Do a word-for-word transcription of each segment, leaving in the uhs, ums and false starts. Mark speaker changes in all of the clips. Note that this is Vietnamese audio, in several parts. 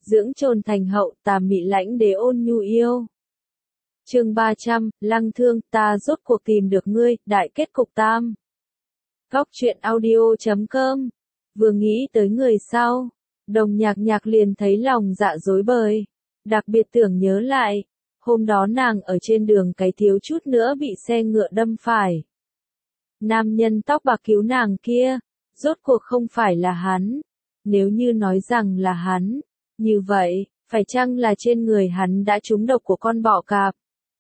Speaker 1: dưỡng trồn thành hậu, tà mị lãnh đế ôn nhu yêu. Chương ba trăm, Lăng Thương, ta rốt cuộc tìm được ngươi, đại kết cục tam. Góc truyện audio chấm com. Vừa nghĩ tới người sau, Đồng Nhạc Nhạc liền thấy lòng dạ rối bời, đặc biệt tưởng nhớ lại, hôm đó nàng ở trên đường cái thiếu chút nữa bị xe ngựa đâm phải. Nam nhân tóc bạc cứu nàng kia, rốt cuộc không phải là hắn. Nếu như nói rằng là hắn, như vậy, phải chăng là trên người hắn đã trúng độc của con bọ cạp?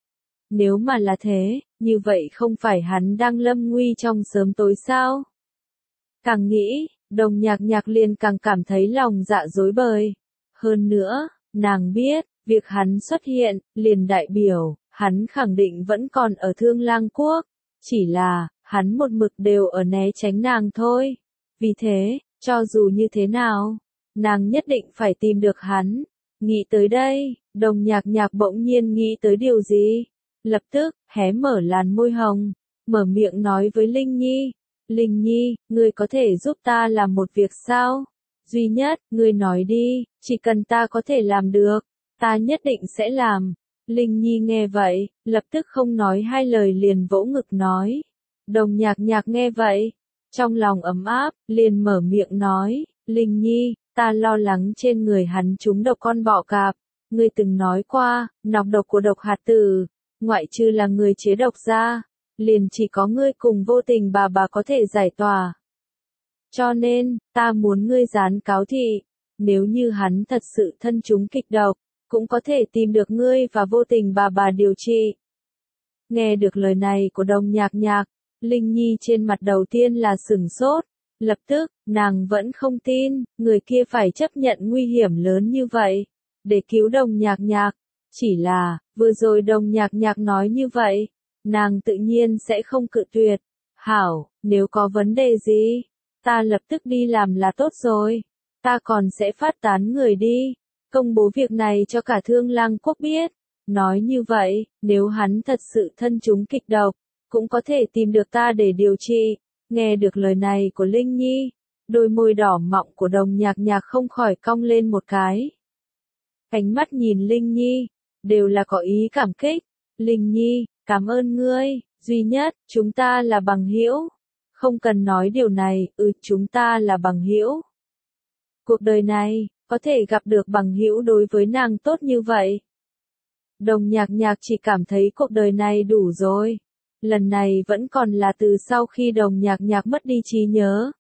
Speaker 1: Nếu mà là thế, như vậy không phải hắn đang lâm nguy trong sớm tối sao? Càng nghĩ, Đồng Nhạc Nhạc liền càng cảm thấy lòng dạ rối bời. Hơn nữa, nàng biết, việc hắn xuất hiện, liền đại biểu, hắn khẳng định vẫn còn ở Thương Lang Quốc. Chỉ là, hắn một mực đều ở né tránh nàng thôi. Vì thế, cho dù như thế nào, nàng nhất định phải tìm được hắn. Nghĩ tới đây, Đồng Nhạc Nhạc bỗng nhiên nghĩ tới điều gì? Lập tức, hé mở làn môi hồng, mở miệng nói với Linh Nhi. Linh Nhi, ngươi có thể giúp ta làm một việc sao? Duy nhất, ngươi nói đi, chỉ cần ta có thể làm được, ta nhất định sẽ làm. Linh Nhi nghe vậy, lập tức không nói hai lời liền vỗ ngực nói. Đồng Nhạc Nhạc nghe vậy, trong lòng ấm áp, liền mở miệng nói, Linh Nhi, ta lo lắng trên người hắn trúng độc con bọ cạp. Ngươi từng nói qua, nọc độc của độc hạt tử, ngoại trừ là người chế độc ra, liền chỉ có ngươi cùng vô tình bà bà có thể giải tỏa. Cho nên, ta muốn ngươi gián cáo thị, nếu như hắn thật sự thân trúng kịch độc, cũng có thể tìm được ngươi và vô tình bà bà điều trị. Nghe được lời này của Đồng Nhạc Nhạc, Linh Nhi trên mặt đầu tiên là sửng sốt, lập tức, nàng vẫn không tin, người kia phải chấp nhận nguy hiểm lớn như vậy, để cứu Đồng Nhạc Nhạc. Chỉ là, vừa rồi Đồng Nhạc Nhạc nói như vậy, nàng tự nhiên sẽ không cự tuyệt. Hảo, nếu có vấn đề gì, ta lập tức đi làm là tốt rồi. Ta còn sẽ phát tán người đi, công bố việc này cho cả Thương Lang Quốc biết. Nói như vậy, nếu hắn thật sự thân trúng kịch độc, cũng có thể tìm được ta để điều trị. Nghe được lời này của Linh Nhi, đôi môi đỏ mọng của Đồng Nhạc Nhạc không khỏi cong lên một cái. Ánh mắt nhìn Linh Nhi, đều là có ý cảm kích. Linh Nhi, cảm ơn ngươi, duy nhất, chúng ta là bằng hữu. Không cần nói điều này, ừ, chúng ta là bằng hữu. Cuộc đời này, có thể gặp được bằng hữu đối với nàng tốt như vậy. Đồng Nhạc Nhạc chỉ cảm thấy cuộc đời này đủ rồi. Lần này vẫn còn là từ sau khi Đồng Nhạc Nhạc mất đi trí nhớ.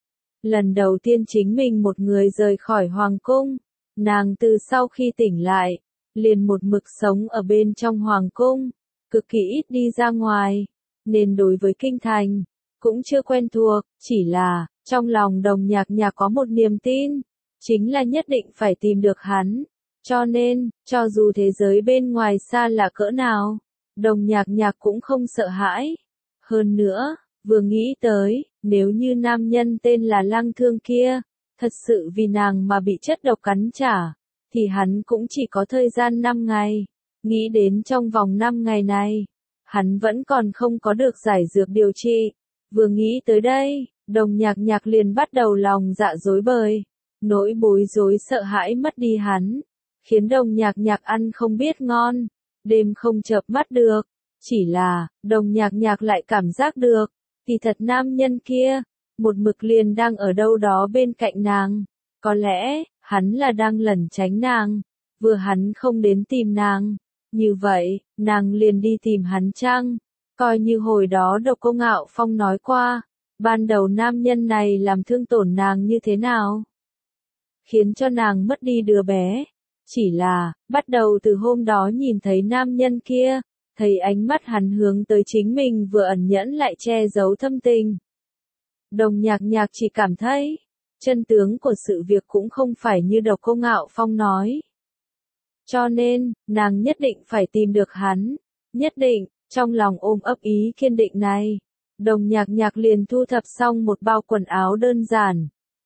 Speaker 1: Lần đầu tiên chính mình một người rời khỏi hoàng cung, nàng từ sau khi tỉnh lại, liền một mực sống ở bên trong hoàng cung, cực kỳ ít đi ra ngoài, nên đối với kinh thành, cũng chưa quen thuộc, chỉ là, trong lòng Đồng Nhạc Nhạc có một niềm tin, chính là nhất định phải tìm được hắn. Cho nên, cho dù thế giới bên ngoài xa là cỡ nào, Đồng Nhạc Nhạc cũng không sợ hãi. Hơn nữa, vừa nghĩ tới, nếu như nam nhân tên là Lăng Thương kia, thật sự vì nàng mà bị chất độc cắn trả, thì hắn cũng chỉ có thời gian năm ngày. Nghĩ đến trong vòng năm ngày này, hắn vẫn còn không có được giải dược điều trị. Vừa nghĩ tới đây, Đồng Nhạc Nhạc liền bắt đầu lòng dạ rối bời. Nỗi bối rối sợ hãi mất đi hắn, khiến Đồng Nhạc Nhạc ăn không biết ngon, đêm không chợp mắt được. Chỉ là, Đồng Nhạc Nhạc lại cảm giác được, thì thật nam nhân kia, một mực liền đang ở đâu đó bên cạnh nàng. Có lẽ, hắn là đang lẩn tránh nàng, vừa hắn không đến tìm nàng. Như vậy, nàng liền đi tìm hắn chăng? Coi như hồi đó Độc Cô Ngạo Phong nói qua, ban đầu nam nhân này làm thương tổn nàng như thế nào? Khiến cho nàng mất đi đứa bé. Chỉ là, bắt đầu từ hôm đó nhìn thấy nam nhân kia, thấy ánh mắt hắn hướng tới chính mình vừa ẩn nhẫn lại che giấu thâm tình. Đồng Nhạc Nhạc chỉ cảm thấy, chân tướng của sự việc cũng không phải như Độc Cô Ngạo Phong nói. Cho nên, nàng nhất định phải tìm được hắn. Nhất định, trong lòng ôm ấp ý kiên định này, Đồng Nhạc Nhạc liền thu thập xong một bao quần áo đơn giản,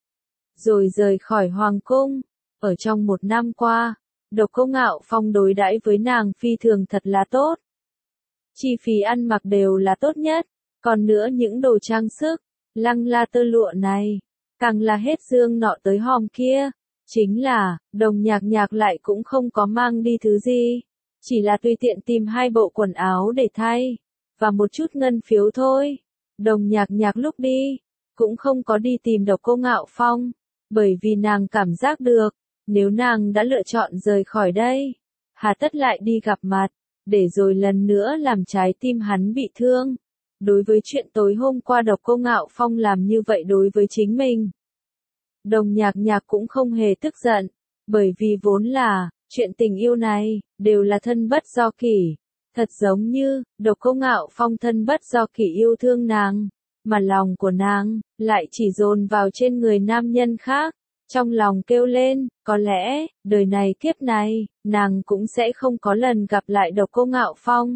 Speaker 1: rồi rời khỏi hoàng cung. Ở trong một năm qua, Độc Cô Ngạo Phong đối đãi với nàng phi thường thật là tốt. Chi phí ăn mặc đều là tốt nhất, còn nữa những đồ trang sức, lăng la tơ lụa này, càng là hết dương nọ tới hòm kia. Chính là, đồng nhạc nhạc lại cũng không có mang đi thứ gì. Chỉ là tùy tiện tìm hai bộ quần áo để thay. Và một chút ngân phiếu thôi. Đồng nhạc nhạc lúc đi, cũng không có đi tìm Độc Cô Ngạo Phong. Bởi vì nàng cảm giác được, nếu nàng đã lựa chọn rời khỏi đây, hà tất lại đi gặp mặt, để rồi lần nữa làm trái tim hắn bị thương. Đối với chuyện tối hôm qua Độc Cô Ngạo Phong làm như vậy đối với chính mình, đồng nhạc nhạc cũng không hề tức giận, bởi vì vốn là, chuyện tình yêu này, đều là thân bất do kỷ. Thật giống như, Độc Cô Ngạo Phong thân bất do kỷ yêu thương nàng, mà lòng của nàng, lại chỉ dồn vào trên người nam nhân khác. Trong lòng kêu lên, có lẽ, đời này kiếp này, nàng cũng sẽ không có lần gặp lại Độc Cô Ngạo Phong.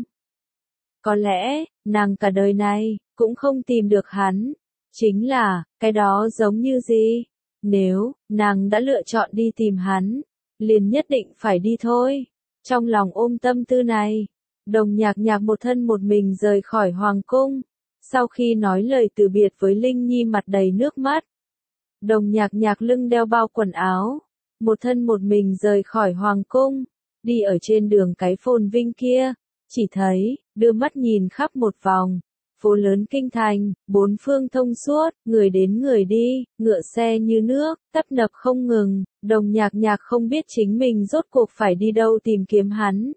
Speaker 1: Có lẽ, nàng cả đời này, cũng không tìm được hắn. Chính là, cái đó giống như gì? Nếu, nàng đã lựa chọn đi tìm hắn, liền nhất định phải đi thôi. Trong lòng ôm tâm tư này, đồng nhạc nhạc một thân một mình rời khỏi hoàng cung. Sau khi nói lời từ biệt với Linh Nhi mặt đầy nước mắt, đồng nhạc nhạc lưng đeo bao quần áo, một thân một mình rời khỏi hoàng cung, đi ở trên đường cái phồn vinh kia, chỉ thấy, đưa mắt nhìn khắp một vòng, phố lớn kinh thành, bốn phương thông suốt, người đến người đi, ngựa xe như nước, tấp nập không ngừng, đồng nhạc nhạc không biết chính mình rốt cuộc phải đi đâu tìm kiếm hắn.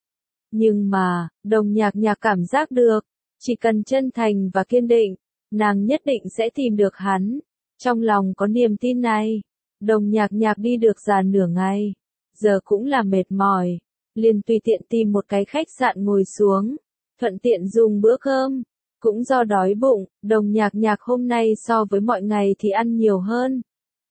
Speaker 1: Nhưng mà, đồng nhạc nhạc cảm giác được, chỉ cần chân thành và kiên định, nàng nhất định sẽ tìm được hắn. Trong lòng có niềm tin này, đồng nhạc nhạc đi được già nửa ngày, giờ cũng là mệt mỏi, liền tùy tiện tìm một cái khách sạn ngồi xuống, thuận tiện dùng bữa cơm. Cũng do đói bụng, đồng nhạc nhạc hôm nay so với mọi ngày thì ăn nhiều hơn.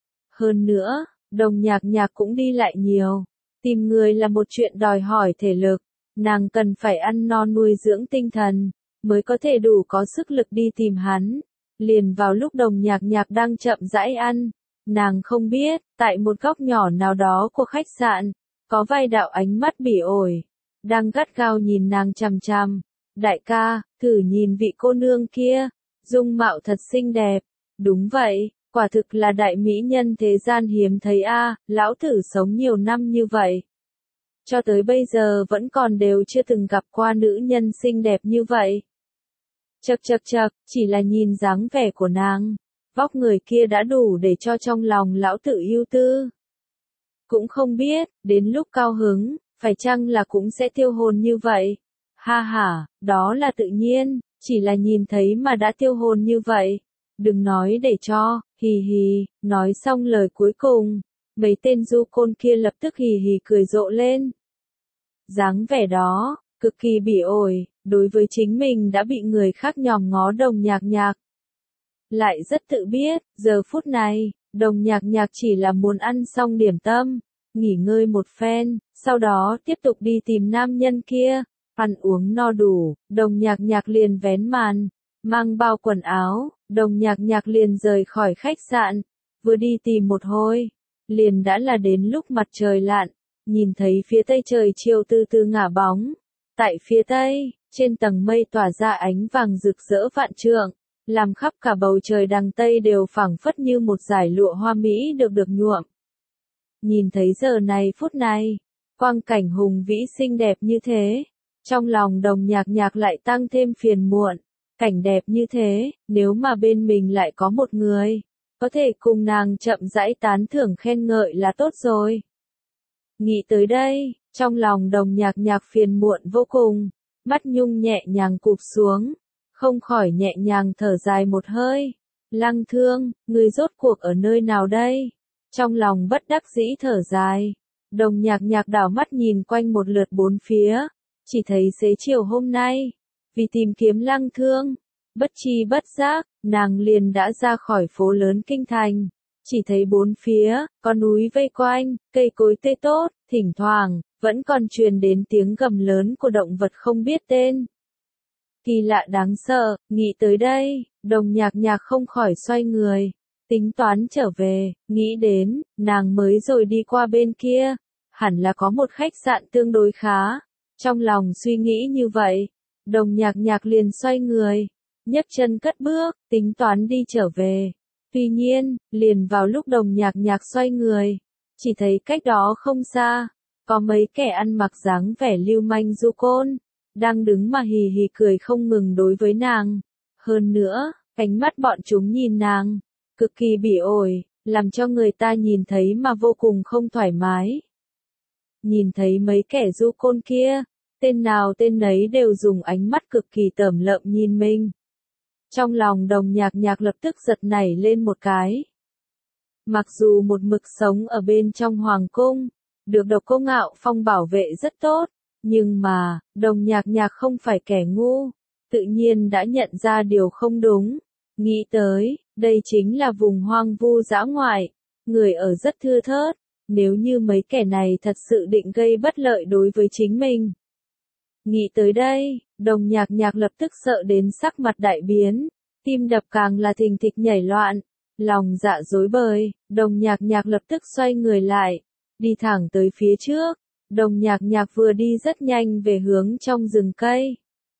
Speaker 1: Hơn nữa, đồng nhạc nhạc cũng đi lại nhiều. Tìm người là một chuyện đòi hỏi thể lực, nàng cần phải ăn no nuôi dưỡng tinh thần, mới có thể đủ có sức lực đi tìm hắn. Liền vào lúc đồng nhạc nhạc đang chậm rãi ăn, nàng không biết, tại một góc nhỏ nào đó của khách sạn, có vài đạo ánh mắt bỉ ổi, đang gắt gao nhìn nàng chằm chằm. Đại ca, thử nhìn vị cô nương kia, dung mạo thật xinh đẹp. Đúng vậy, quả thực là đại mỹ nhân thế gian hiếm thấy a, lão tử sống nhiều năm như vậy. Cho tới bây giờ vẫn còn đều chưa từng gặp qua nữ nhân xinh đẹp như vậy. Chậc chậc chậc, chỉ là nhìn dáng vẻ của nàng, vóc người kia đã đủ để cho trong lòng lão tử yêu tư. Cũng không biết, đến lúc cao hứng, phải chăng là cũng sẽ tiêu hồn như vậy. Ha ha, đó là tự nhiên, chỉ là nhìn thấy mà đã tiêu hồn như vậy. Đừng nói để cho, hì hì, nói xong lời cuối cùng, mấy tên du côn kia lập tức hì hì cười rộ lên. Dáng vẻ đó, cực kỳ bỉ ổi, đối với chính mình đã bị người khác nhòm ngó đồng nhạc nhạc. Lại rất tự biết, giờ phút này, đồng nhạc nhạc chỉ là muốn ăn xong điểm tâm, nghỉ ngơi một phen, sau đó tiếp tục đi tìm nam nhân kia. Ăn uống no đủ, đồng nhạc nhạc liền vén màn, mang bao quần áo, đồng nhạc nhạc liền rời khỏi khách sạn, vừa đi tìm một hồi, liền đã là đến lúc mặt trời lặn, nhìn thấy phía tây trời chiều từ từ ngả bóng. Tại phía tây, trên tầng mây tỏa ra ánh vàng rực rỡ vạn trượng, làm khắp cả bầu trời đằng tây đều phảng phất như một dải lụa hoa mỹ được được nhuộm. Nhìn thấy giờ này phút này, quang cảnh hùng vĩ xinh đẹp như thế. Trong lòng đồng nhạc nhạc lại tăng thêm phiền muộn, cảnh đẹp như thế, nếu mà bên mình lại có một người, có thể cùng nàng chậm rãi tán thưởng khen ngợi là tốt rồi. Nghĩ tới đây, trong lòng đồng nhạc nhạc phiền muộn vô cùng, mắt nhung nhẹ nhàng cụp xuống, không khỏi nhẹ nhàng thở dài một hơi. Lăng Thương, người rốt cuộc ở nơi nào đây? Trong lòng bất đắc dĩ thở dài, đồng nhạc nhạc đảo mắt nhìn quanh một lượt bốn phía. Chỉ thấy xế chiều hôm nay, vì tìm kiếm Lăng Thương, bất chi bất giác, nàng liền đã ra khỏi phố lớn kinh thành. Chỉ thấy bốn phía, có núi vây quanh, cây cối tươi tốt, thỉnh thoảng, vẫn còn truyền đến tiếng gầm lớn của động vật không biết tên. Kỳ lạ đáng sợ, nghĩ tới đây, đồng nhạc nhạc không khỏi xoay người, tính toán trở về, nghĩ đến, nàng mới rồi đi qua bên kia, hẳn là có một khách sạn tương đối khá. Trong lòng suy nghĩ như vậy, đồng nhạc nhạc liền xoay người, nhấc chân cất bước, tính toán đi trở về. Tuy nhiên, liền vào lúc đồng nhạc nhạc xoay người, chỉ thấy cách đó không xa, có mấy kẻ ăn mặc dáng vẻ lưu manh du côn, đang đứng mà hì hì cười không ngừng đối với nàng. Hơn nữa, ánh mắt bọn chúng nhìn nàng, cực kỳ bỉ ổi, làm cho người ta nhìn thấy mà vô cùng không thoải mái. Nhìn thấy mấy kẻ du côn kia, tên nào tên nấy đều dùng ánh mắt cực kỳ tởm lợm nhìn mình. Trong lòng Đồng Nhạc Nhạc lập tức giật nảy lên một cái. Mặc dù một mực sống ở bên trong hoàng cung, được Độc Cô Ngạo Phong bảo vệ rất tốt, nhưng mà, Đồng Nhạc Nhạc không phải kẻ ngu, tự nhiên đã nhận ra điều không đúng. Nghĩ tới, đây chính là vùng hoang vu dã ngoại, người ở rất thưa thớt, nếu như mấy kẻ này thật sự định gây bất lợi đối với chính mình. Nghĩ tới đây, Đồng Nhạc Nhạc lập tức sợ đến sắc mặt đại biến, tim đập càng là thình thịch nhảy loạn, lòng dạ rối bời, Đồng Nhạc Nhạc lập tức xoay người lại, đi thẳng tới phía trước. Đồng Nhạc Nhạc vừa đi rất nhanh về hướng trong rừng cây.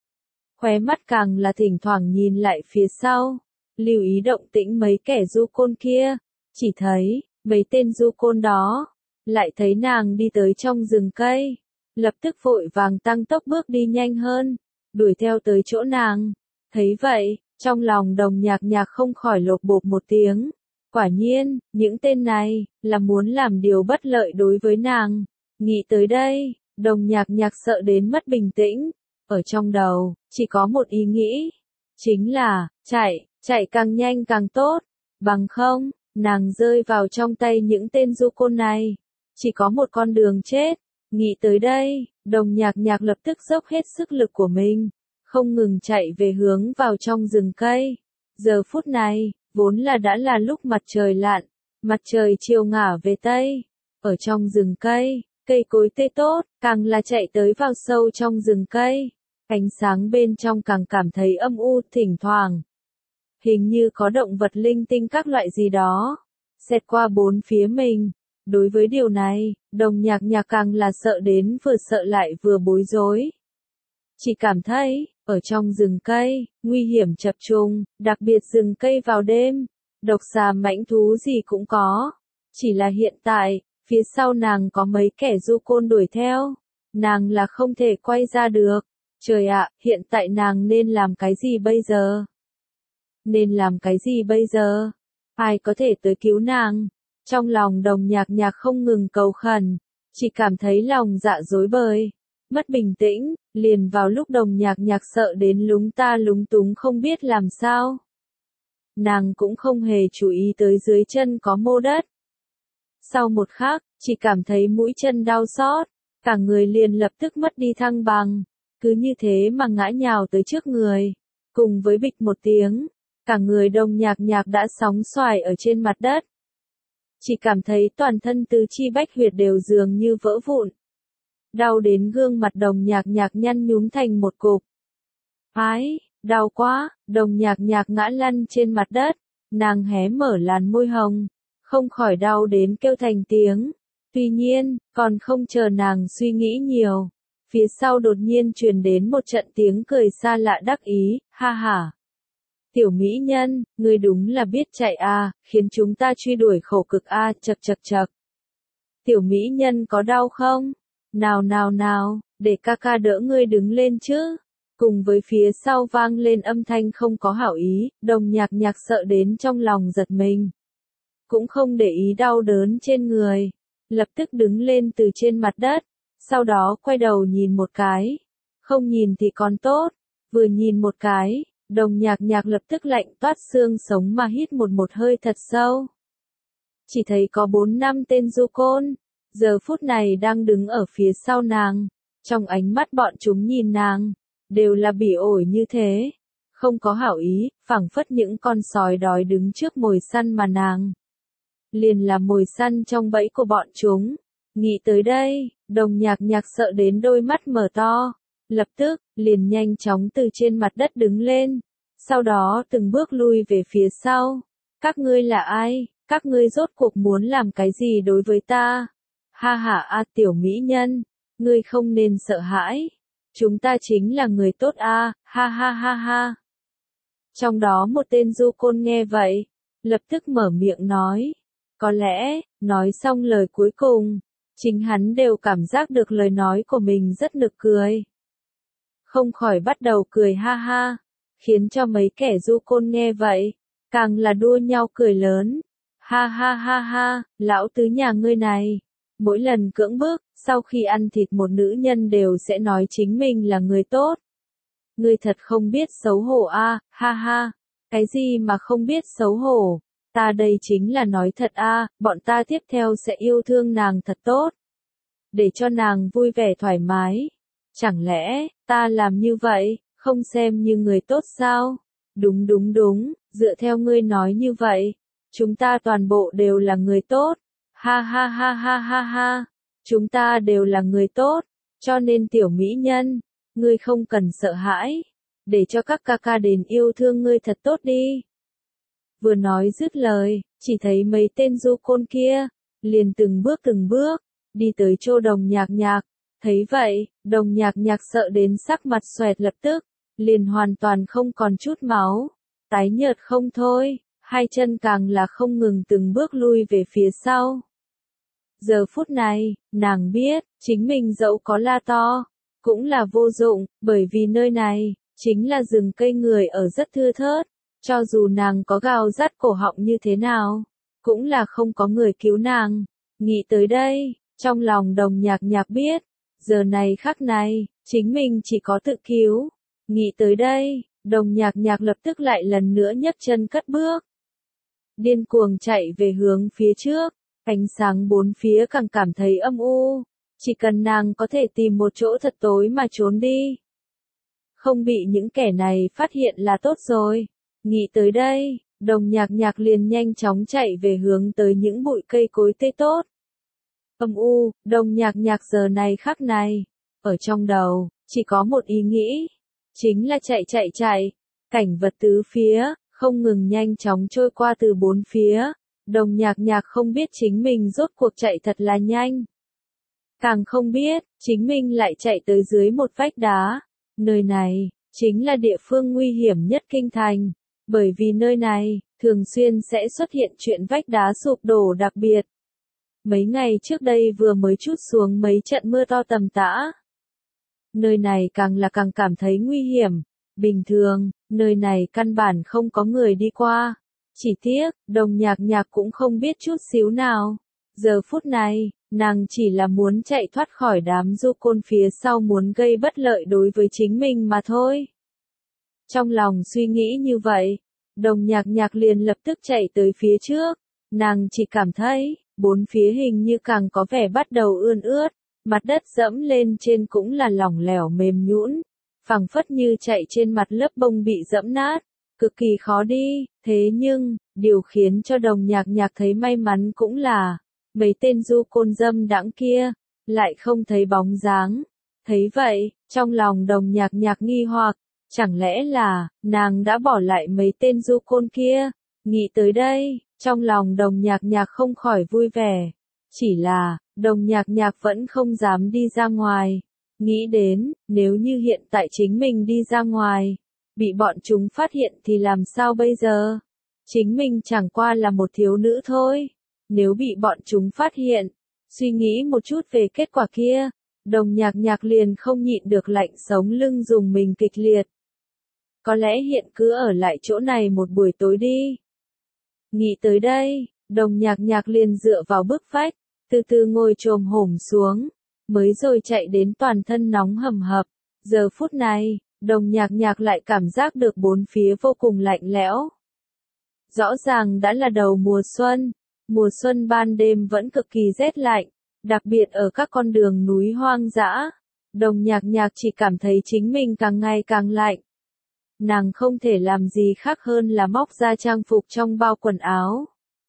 Speaker 1: Khóe mắt càng là thỉnh thoảng nhìn lại phía sau, lưu ý động tĩnh mấy kẻ du côn kia, chỉ thấy, mấy tên du côn đó, lại thấy nàng đi tới trong rừng cây, lập tức vội vàng tăng tốc bước đi nhanh hơn, đuổi theo tới chỗ nàng. Thấy vậy, trong lòng Đồng Nhạc Nhạc không khỏi lột bột một tiếng, quả nhiên, những tên này, là muốn làm điều bất lợi đối với nàng. Nghĩ tới đây, Đồng Nhạc Nhạc sợ đến mất bình tĩnh, ở trong đầu, chỉ có một ý nghĩ, chính là, chạy, chạy càng nhanh càng tốt, bằng không, nàng rơi vào trong tay những tên du côn này, chỉ có một con đường chết. Nghĩ tới đây, Đồng Nhạc Nhạc lập tức dốc hết sức lực của mình, không ngừng chạy về hướng vào trong rừng cây. Giờ phút này, vốn là đã là lúc mặt trời lặn, mặt trời chiều ngả về Tây, ở trong rừng cây. Cây cối tươi tốt, càng là chạy tới vào sâu trong rừng cây. Ánh sáng bên trong càng cảm thấy âm u, thỉnh thoảng. Hình như có động vật linh tinh các loại gì đó, xẹt qua bốn phía mình. Đối với điều này, Đồng Nhạc Nhạc càng là sợ đến vừa sợ lại vừa bối rối. Chỉ cảm thấy, ở trong rừng cây, nguy hiểm chập trùng, đặc biệt rừng cây vào đêm, độc xà mãnh thú gì cũng có. Chỉ là hiện tại, phía sau nàng có mấy kẻ du côn đuổi theo, nàng là không thể quay ra được. Trời ạ, hiện tại nàng nên làm cái gì bây giờ? Nên làm cái gì bây giờ? Ai có thể tới cứu nàng? Trong lòng Đồng Nhạc Nhạc không ngừng cầu khẩn, chỉ cảm thấy lòng dạ rối bời, mất bình tĩnh, liền vào lúc Đồng Nhạc Nhạc sợ đến lúng ta lúng túng không biết làm sao. Nàng cũng không hề chú ý tới dưới chân có mô đất. Sau một khắc, chỉ cảm thấy mũi chân đau xót, cả người liền lập tức mất đi thăng bằng, cứ như thế mà ngã nhào tới trước người, cùng với bịch một tiếng, cả người Đồng Nhạc Nhạc đã sóng xoài ở trên mặt đất. Chỉ cảm thấy toàn thân tứ chi bách huyệt đều dường như vỡ vụn. Đau đến gương mặt Đồng Nhạc Nhạc nhăn nhúm thành một cục. Ái, đau quá, Đồng Nhạc Nhạc ngã lăn trên mặt đất, nàng hé mở làn môi hồng, không khỏi đau đến kêu thành tiếng. Tuy nhiên, còn không chờ nàng suy nghĩ nhiều, phía sau đột nhiên truyền đến một trận tiếng cười xa lạ đắc ý, ha ha. Tiểu mỹ nhân, ngươi đúng là biết chạy à, khiến chúng ta truy đuổi khổ cực à, chật chật chật. Tiểu mỹ nhân có đau không? Nào nào nào, để ca ca đỡ ngươi đứng lên chứ. Cùng với phía sau vang lên âm thanh không có hảo ý, Đồng Nhạc Nhạc sợ đến trong lòng giật mình. Cũng không để ý đau đớn trên người, lập tức đứng lên từ trên mặt đất, sau đó quay đầu nhìn một cái. Không nhìn thì còn tốt, vừa nhìn một cái, Đồng Nhạc Nhạc lập tức lạnh toát xương sống mà hít một một hơi thật sâu. Chỉ thấy có bốn năm tên du côn, giờ phút này đang đứng ở phía sau nàng, trong ánh mắt bọn chúng nhìn nàng, đều là bỉ ổi như thế, không có hảo ý, phảng phất những con sói đói đứng trước mồi săn mà nàng liền là mồi săn trong bẫy của bọn chúng. Nghĩ tới đây, Đồng Nhạc Nhạc sợ đến đôi mắt mở to, lập tức, liền nhanh chóng từ trên mặt đất đứng lên, sau đó từng bước lui về phía sau. Các ngươi là ai? Các ngươi rốt cuộc muốn làm cái gì đối với ta? Ha ha a tiểu mỹ nhân, ngươi không nên sợ hãi, chúng ta chính là người tốt a, ha ha ha ha. Trong đó một tên du côn nghe vậy, lập tức mở miệng nói, có lẽ, Nói xong lời cuối cùng, chính hắn đều cảm giác được lời nói của mình rất nực cười. Không khỏi bắt đầu cười ha ha, khiến cho mấy kẻ du côn nghe vậy, càng là đua nhau cười lớn. Ha ha ha ha, lão tứ nhà ngươi này, mỗi lần cưỡng bức, sau khi ăn thịt một nữ nhân đều sẽ nói chính mình là người tốt. Ngươi thật không biết xấu hổ a, ha ha, cái gì mà không biết xấu hổ, ta đây chính là nói thật a, bọn ta tiếp theo sẽ yêu thương nàng thật tốt. Để cho nàng vui vẻ thoải mái. Chẳng lẽ, ta làm như vậy, không xem như người tốt sao? Đúng đúng đúng, dựa theo ngươi nói như vậy, chúng ta toàn bộ đều là người tốt. Ha ha ha ha ha ha, chúng ta đều là người tốt, cho nên tiểu mỹ nhân, ngươi không cần sợ hãi, để cho các ca ca đến yêu thương ngươi thật tốt đi. Vừa nói dứt lời, chỉ thấy mấy tên du côn kia, liền từng bước từng bước, đi tới chỗ Đồng Nhạc Nhạc. Thấy vậy, Đồng Nhạc Nhạc sợ đến sắc mặt xoẹt lập tức, liền hoàn toàn không còn chút máu, tái nhợt không thôi, hai chân càng là không ngừng từng bước lui về phía sau. Giờ phút này, nàng biết, chính mình dẫu có la to, cũng là vô dụng, bởi vì nơi này, chính là rừng cây người ở rất thưa thớt, cho dù nàng có gào rắt cổ họng như thế nào, cũng là không có người cứu nàng. Nghĩ tới đây, trong lòng Đồng Nhạc Nhạc biết, giờ này khắc này, chính mình chỉ có tự cứu. Nghĩ tới đây, Đồng Nhạc Nhạc lập tức lại lần nữa nhấc chân cất bước. Điên cuồng chạy về hướng phía trước, ánh sáng bốn phía càng cảm thấy âm u, chỉ cần nàng có thể tìm một chỗ thật tối mà trốn đi. Không bị những kẻ này phát hiện là tốt rồi. Nghĩ tới đây, Đồng Nhạc Nhạc liền nhanh chóng chạy về hướng tới những bụi cây cối tươi tốt. Âm u, Đồng Nhạc Nhạc giờ này khắc này, ở trong đầu, chỉ có một ý nghĩ, chính là chạy chạy chạy, cảnh vật tứ phía, không ngừng nhanh chóng trôi qua từ bốn phía, Đồng Nhạc Nhạc không biết chính mình rốt cuộc chạy thật là nhanh. Càng không biết, chính mình lại chạy tới dưới một vách đá, nơi này, chính là địa phương nguy hiểm nhất kinh thành, bởi vì nơi này, thường xuyên sẽ xuất hiện chuyện vách đá sụp đổ đặc biệt. Mấy ngày trước đây vừa mới trút xuống mấy trận mưa to tầm tã. Nơi này càng là càng cảm thấy nguy hiểm. Bình thường, nơi này căn bản không có người đi qua. Chỉ tiếc, Đồng Nhạc Nhạc cũng không biết chút xíu nào. Giờ phút này, nàng chỉ là muốn chạy thoát khỏi đám du côn phía sau muốn gây bất lợi đối với chính mình mà thôi. Trong lòng suy nghĩ như vậy, Đồng Nhạc Nhạc liền lập tức chạy tới phía trước. Nàng chỉ cảm thấy, bốn phía hình như càng có vẻ bắt đầu ươn ướt, mặt đất dẫm lên trên cũng là lỏng lẻo mềm nhũn, phẳng phất như chạy trên mặt lớp bông bị dẫm nát, cực kỳ khó đi. Thế nhưng, điều khiến cho Đồng Nhạc Nhạc thấy may mắn cũng là, mấy tên du côn dâm đãng kia, lại không thấy bóng dáng. Thấy vậy, trong lòng Đồng Nhạc Nhạc nghi hoặc, chẳng lẽ là, nàng đã bỏ lại mấy tên du côn kia? Nghĩ tới đây, trong lòng Đồng Nhạc Nhạc không khỏi vui vẻ. Chỉ là, Đồng Nhạc Nhạc vẫn không dám đi ra ngoài. Nghĩ đến, nếu như hiện tại chính mình đi ra ngoài, bị bọn chúng phát hiện thì làm sao bây giờ? Chính mình chẳng qua là một thiếu nữ thôi. Nếu bị bọn chúng phát hiện, suy nghĩ một chút về kết quả kia, Đồng Nhạc Nhạc liền không nhịn được lạnh sống lưng dùng mình kịch liệt. Có lẽ hiện cứ ở lại chỗ này một buổi tối đi. Nghĩ tới đây, Đồng Nhạc Nhạc liền dựa vào bức vách, từ từ ngồi chồm hổm xuống, mới rồi chạy đến toàn thân nóng hầm hập. Giờ phút này, Đồng Nhạc Nhạc lại cảm giác được bốn phía vô cùng lạnh lẽo. Rõ ràng đã là đầu mùa xuân, mùa xuân ban đêm vẫn cực kỳ rét lạnh, đặc biệt ở các con đường núi hoang dã. Đồng Nhạc Nhạc chỉ cảm thấy chính mình càng ngày càng lạnh. Nàng không thể làm gì khác hơn là móc ra trang phục trong bao quần áo.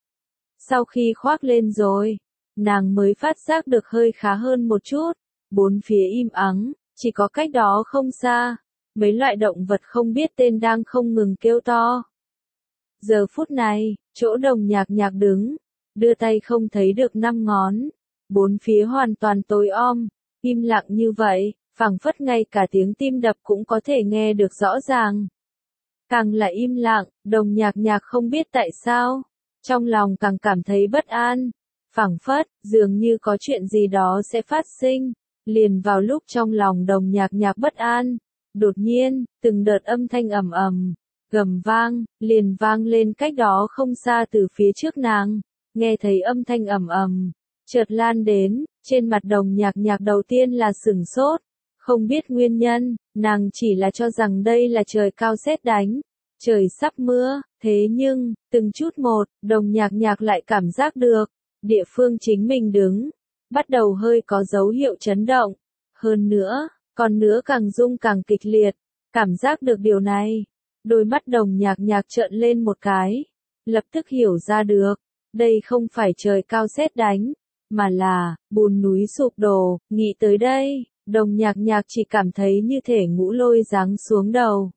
Speaker 1: Sau khi khoác lên rồi, nàng mới phát giác được hơi khá hơn một chút. Bốn phía im ắng, chỉ có cách đó không xa, mấy loại động vật không biết tên đang không ngừng kêu to. Giờ phút này, chỗ Đồng Nhạc Nhạc đứng, đưa tay không thấy được năm ngón. Bốn phía hoàn toàn tối om, im lặng như vậy, phảng phất ngay cả tiếng tim đập cũng có thể nghe được rõ ràng. Càng là im lặng, Đồng Nhạc Nhạc không biết tại sao, trong lòng càng cảm thấy bất an. Phảng phất, dường như có chuyện gì đó sẽ phát sinh. Liền vào lúc trong lòng Đồng Nhạc Nhạc bất an, đột nhiên, từng đợt âm thanh ầm ầm, gầm vang, liền vang lên cách đó không xa từ phía trước nàng. Nghe thấy âm thanh ầm ầm, chợt lan đến, trên mặt Đồng Nhạc Nhạc đầu tiên là sửng sốt, không biết nguyên nhân, nàng chỉ là cho rằng đây là trời cao sét đánh, trời sắp mưa, thế nhưng, từng chút một, Đồng Nhạc Nhạc lại cảm giác được, địa phương chính mình đứng, bắt đầu hơi có dấu hiệu chấn động, hơn nữa, còn nữa càng rung càng kịch liệt, cảm giác được điều này, đôi mắt Đồng Nhạc Nhạc trợn lên một cái, lập tức hiểu ra được, đây không phải trời cao sét đánh, mà là, bùn núi sụp đổ, nghĩ tới đây, Đồng Nhạc Nhạc chỉ cảm thấy như thể ngũ lôi giáng xuống đầu.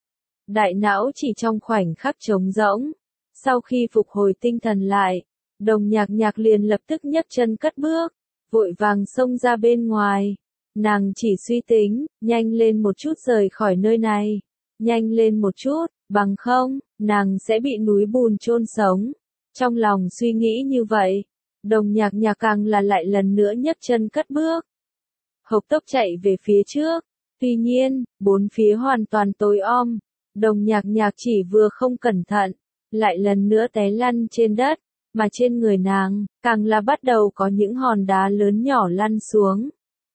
Speaker 1: Đại não chỉ trong khoảnh khắc trống rỗng, sau khi phục hồi tinh thần lại, Đồng Nhạc Nhạc liền lập tức nhấc chân cất bước, vội vàng xông ra bên ngoài. Nàng chỉ suy tính, nhanh lên một chút rời khỏi nơi này, nhanh lên một chút, bằng không, nàng sẽ bị núi bùn chôn sống. Trong lòng suy nghĩ như vậy, Đồng Nhạc Nhạc càng là lại lần nữa nhấc chân cất bước, hộc tốc chạy về phía trước. Tuy nhiên, bốn phía hoàn toàn tối om, Đồng Nhạc Nhạc chỉ vừa không cẩn thận, lại lần nữa té lăn trên đất, mà trên người nàng, càng là bắt đầu có những hòn đá lớn nhỏ lăn xuống.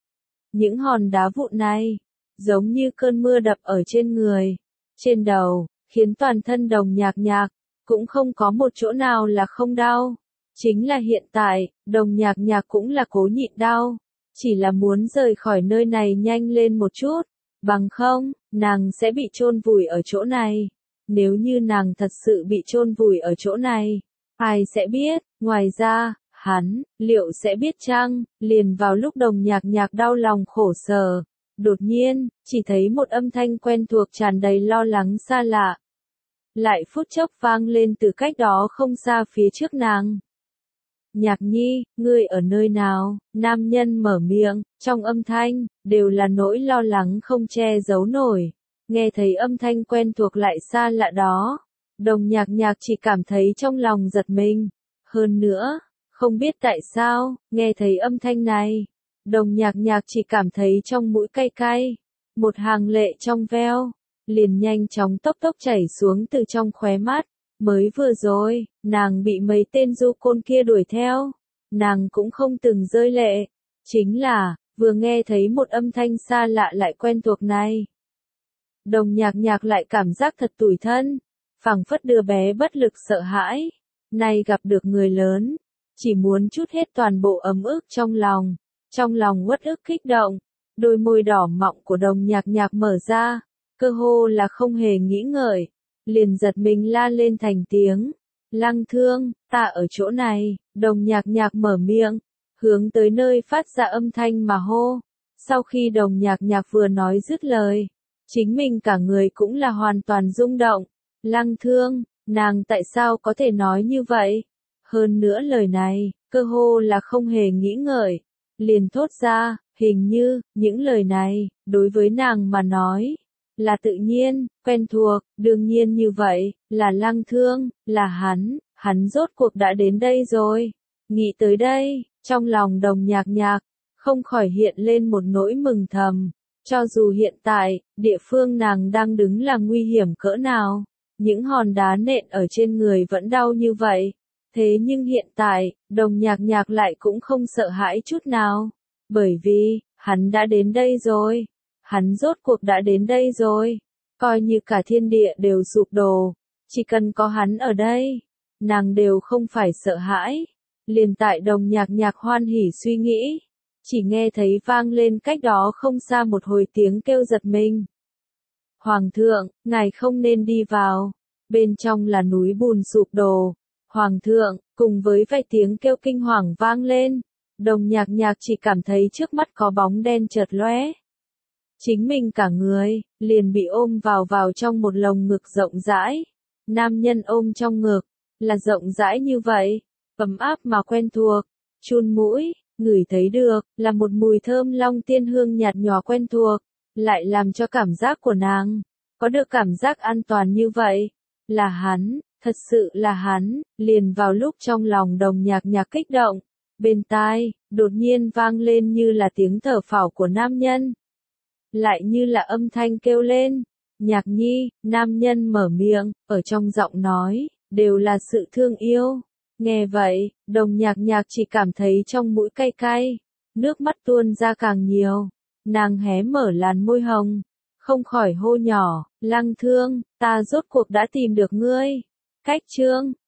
Speaker 1: Những hòn đá vụn này, giống như cơn mưa đập ở trên người, trên đầu, khiến toàn thân Đồng Nhạc Nhạc, cũng không có một chỗ nào là không đau. Chính là hiện tại, Đồng Nhạc Nhạc cũng là cố nhịn đau, chỉ là muốn rời khỏi nơi này nhanh lên một chút, bằng không, nàng sẽ bị chôn vùi ở chỗ này. Nếu như nàng thật sự bị chôn vùi ở chỗ này, ai sẽ biết, ngoài ra, hắn, liệu sẽ biết chăng? Liền vào lúc Đồng Nhạc Nhạc đau lòng khổ sở, đột nhiên, chỉ thấy một âm thanh quen thuộc tràn đầy lo lắng xa lạ. Lại phút chốc vang lên từ cách đó không xa phía trước nàng. Nhạc Nhi, ngươi ở nơi nào? Nam nhân mở miệng, trong âm thanh, đều là nỗi lo lắng không che giấu nổi. Nghe thấy âm thanh quen thuộc lại xa lạ đó, Đồng Nhạc Nhạc chỉ cảm thấy trong lòng giật mình. Hơn nữa, không biết tại sao, nghe thấy âm thanh này, Đồng Nhạc Nhạc chỉ cảm thấy trong mũi cay cay, một hàng lệ trong veo, liền nhanh chóng tốc tốc chảy xuống từ trong khóe mắt. Mới vừa rồi, nàng bị mấy tên du côn kia đuổi theo, nàng cũng không từng rơi lệ, chính là, vừa nghe thấy một âm thanh xa lạ lại quen thuộc này. Đồng Nhạc Nhạc lại cảm giác thật tủi thân, phảng phất đứa bé bất lực sợ hãi, nay gặp được người lớn, chỉ muốn trút hết toàn bộ ấm ức trong lòng, trong lòng uất ức kích động, đôi môi đỏ mọng của Đồng Nhạc Nhạc mở ra, cơ hồ là không hề nghĩ ngợi, liền giật mình la lên thành tiếng. Lăng Thương, ta ở chỗ này. Đồng Nhạc Nhạc mở miệng, hướng tới nơi phát ra âm thanh mà hô. Sau khi Đồng Nhạc Nhạc vừa nói dứt lời, chính mình cả người cũng là hoàn toàn rung động. Lăng Thương, nàng tại sao có thể nói như vậy? Hơn nữa lời này, cơ hồ là không hề nghĩ ngợi, liền thốt ra, hình như, những lời này, đối với nàng mà nói, là tự nhiên, quen thuộc, đương nhiên như vậy, là Lăng Thương, là hắn, hắn rốt cuộc đã đến đây rồi. Nghĩ tới đây, trong lòng Đồng Nhạc Nhạc, không khỏi hiện lên một nỗi mừng thầm, cho dù hiện tại, địa phương nàng đang đứng là nguy hiểm cỡ nào, những hòn đá nện ở trên người vẫn đau như vậy, thế nhưng hiện tại, Đồng Nhạc Nhạc lại cũng không sợ hãi chút nào, bởi vì, hắn đã đến đây rồi. Hắn rốt cuộc đã đến đây rồi, coi như cả thiên địa đều sụp đổ, chỉ cần có hắn ở đây, nàng đều không phải sợ hãi. Liền tại Đồng Nhạc Nhạc hoan hỉ suy nghĩ, chỉ nghe thấy vang lên cách đó không xa một hồi tiếng kêu giật mình. Hoàng thượng, ngài không nên đi vào, bên trong là núi bùn sụp đổ. Hoàng thượng, cùng với vài tiếng kêu kinh hoàng vang lên, Đồng Nhạc Nhạc chỉ cảm thấy trước mắt có bóng đen chợt lóe. Chính mình cả người, liền bị ôm vào vào trong một lồng ngực rộng rãi. Nam nhân ôm trong ngực, là rộng rãi như vậy, ấm áp mà quen thuộc, chun mũi, ngửi thấy được, là một mùi thơm long tiên hương nhạt nhòa quen thuộc, lại làm cho cảm giác của nàng, có được cảm giác an toàn như vậy, là hắn, Thật sự là hắn, liền vào lúc trong lòng Đồng Nhạc Nhạc kích động, bên tai, đột nhiên vang lên như là tiếng thở phào của nam nhân. Lại như là âm thanh kêu lên, Nhạc Nhi, nam nhân mở miệng, ở trong giọng nói, đều là sự thương yêu. Nghe vậy, Đồng Nhạc Nhạc chỉ cảm thấy trong mũi cay cay, nước mắt tuôn ra càng nhiều, nàng hé mở làn môi hồng, không khỏi hô nhỏ, Lăng Thương, ta rốt cuộc đã tìm được ngươi. Cách chương